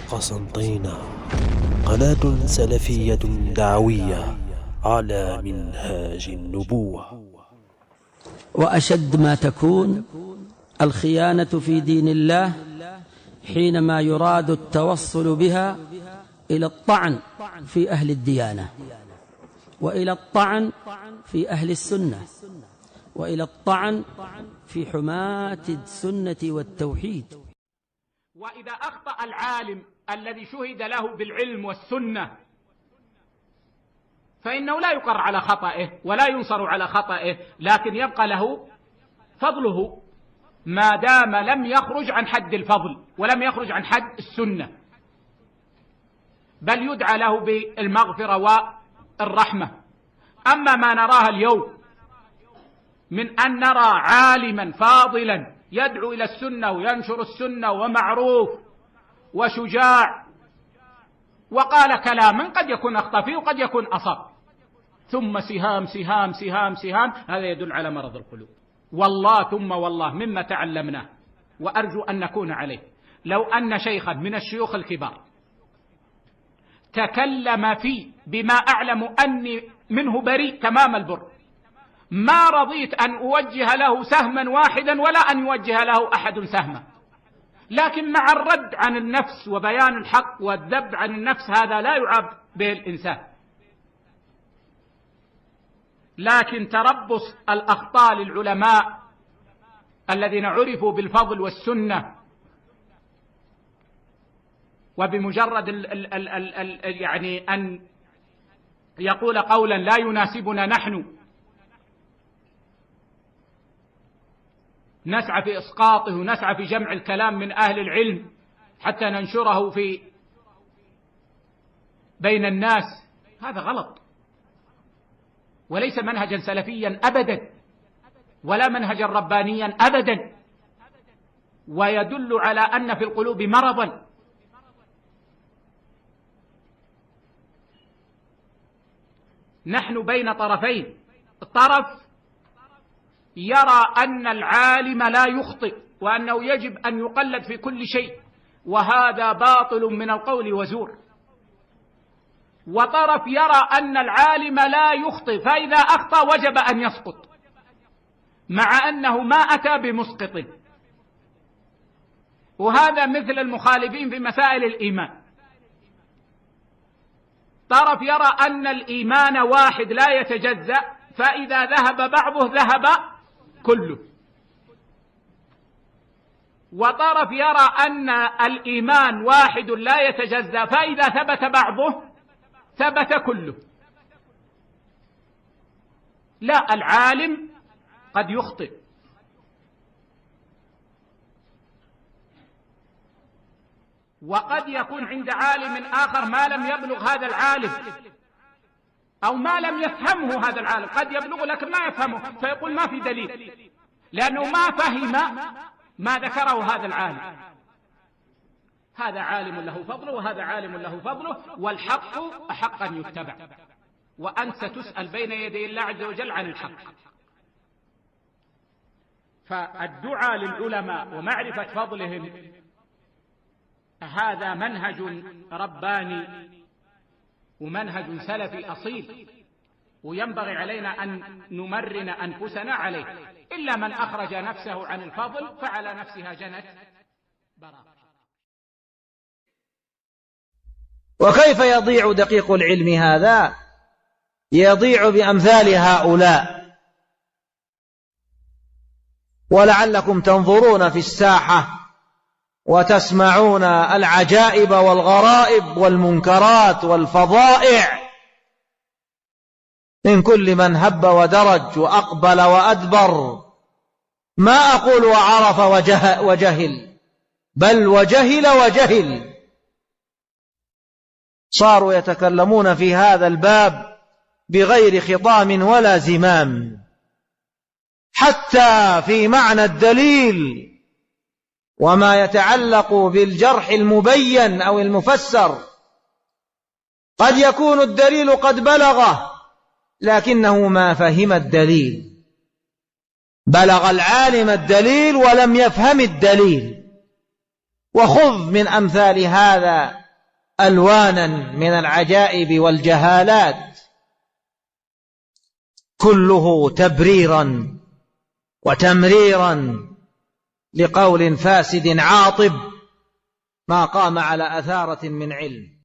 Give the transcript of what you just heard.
قسنطينة، قناة سلفية دعوية على منهاج النبوة. وأشد ما تكون الخيانة في دين الله حينما يراد التوصل بها إلى الطعن في أهل الديانة، وإلى الطعن في أهل السنة، وإلى الطعن في حماة السنة والتوحيد. وإذا أخطأ العالم الذي شهد له بالعلم والسنة فإنه لا يقر على خطئه ولا ينصر على خطئه، لكن يبقى له فضله ما دام لم يخرج عن حد الفضل ولم يخرج عن حد السنة، بل يدعى له بالمغفرة والرحمة. أما ما نراه اليوم من أن نرى عالما فاضلا يدعو إلى السنة وينشر السنة ومعروف وشجاع وقال كلاما قد يكون أخطأ فيه وقد يكون أصاب، ثم سهام سهام سهام سهام، هذا يدل على مرض القلوب. والله ثم والله مما تعلمناه وأرجو أن نكون عليه، لو أن شيخا من الشيوخ الكبار تكلم فيه بما أعلم أني منه بريء تمام البر، ما رضيت أن أوجه له سهما واحدا ولا أن يوجه له أحد سهما، لكن مع الرد عن النفس وبيان الحق والذب عن النفس هذا لا يعاب به الإنسان. لكن تربص الأخطاء للعلماء الذين عرفوا بالفضل والسنة، وبمجرد يعني أن يقول قولا لا يناسبنا نحن نسعى في إسقاطه ونسعى في جمع الكلام من أهل العلم حتى ننشره بين الناس، هذا غلط وليس منهجا سلفيا أبدا ولا منهجا ربانيا أبدا، ويدل على أن في القلوب مرضا. نحن بين طرفين، طرف يرى أن العالم لا يخطئ وأنه يجب أن يقلد في كل شيء، وهذا باطل من القول وزور، وطرف يرى أن العالم لا يخطئ فإذا أخطأ وجب أن يسقط، مع أنه ما أتى بمسقط. وهذا مثل المخالفين في مسائل الإيمان، طرف يرى أن الإيمان واحد لا يتجزأ فإذا ذهب بعضه ذهب كله، وطرف يرى أن الإيمان واحد لا يتجزأ فإذا ثبت بعضه ثبت كله. لا، العالم قد يخطئ، وقد يكون عند عالم آخر ما لم يبلغ هذا العالم أو ما لم يفهمه هذا العالم، قد يبلغ لكن ما يفهمه فيقول ما في دليل لأنه ما فهم ما ذكره هذا العالم. هذا عالم له فضله وهذا عالم له فضله، والحق أحق أن يتبع، وأنت ستسأل بين يدي الله عز وجل عن الحق. فالدعاء للعلماء ومعرفة فضلهم هذا منهج رباني ومنهج سلفي أصيل، وينبغي علينا أن نمرن أنفسنا عليه، إلا من أخرج نفسه عن الفضل فعلى نفسها جنت براء. وكيف يضيع دقيق العلم هذا؟ يضيع بأمثال هؤلاء. ولعلكم تنظرون في الساحة وتسمعون العجائب والغرائب والمنكرات والفظائع من كل من هب ودرج وأقبل وأدبر، ما أقول وعرف وجهل، بل وجهل، صاروا يتكلمون في هذا الباب بغير خطام ولا زمام، حتى في معنى الدليل وما يتعلق بالجرح المبين أو المفسر. قد يكون الدليل قد بلغه لكنه ما فهم الدليل، بلغ العالم الدليل ولم يفهم الدليل، وخذ من أمثال هذا ألوانا من العجائب والجهالات، كله تبريرا وتمريرا لقول فاسد عاطب ما قام على أثارة من علم.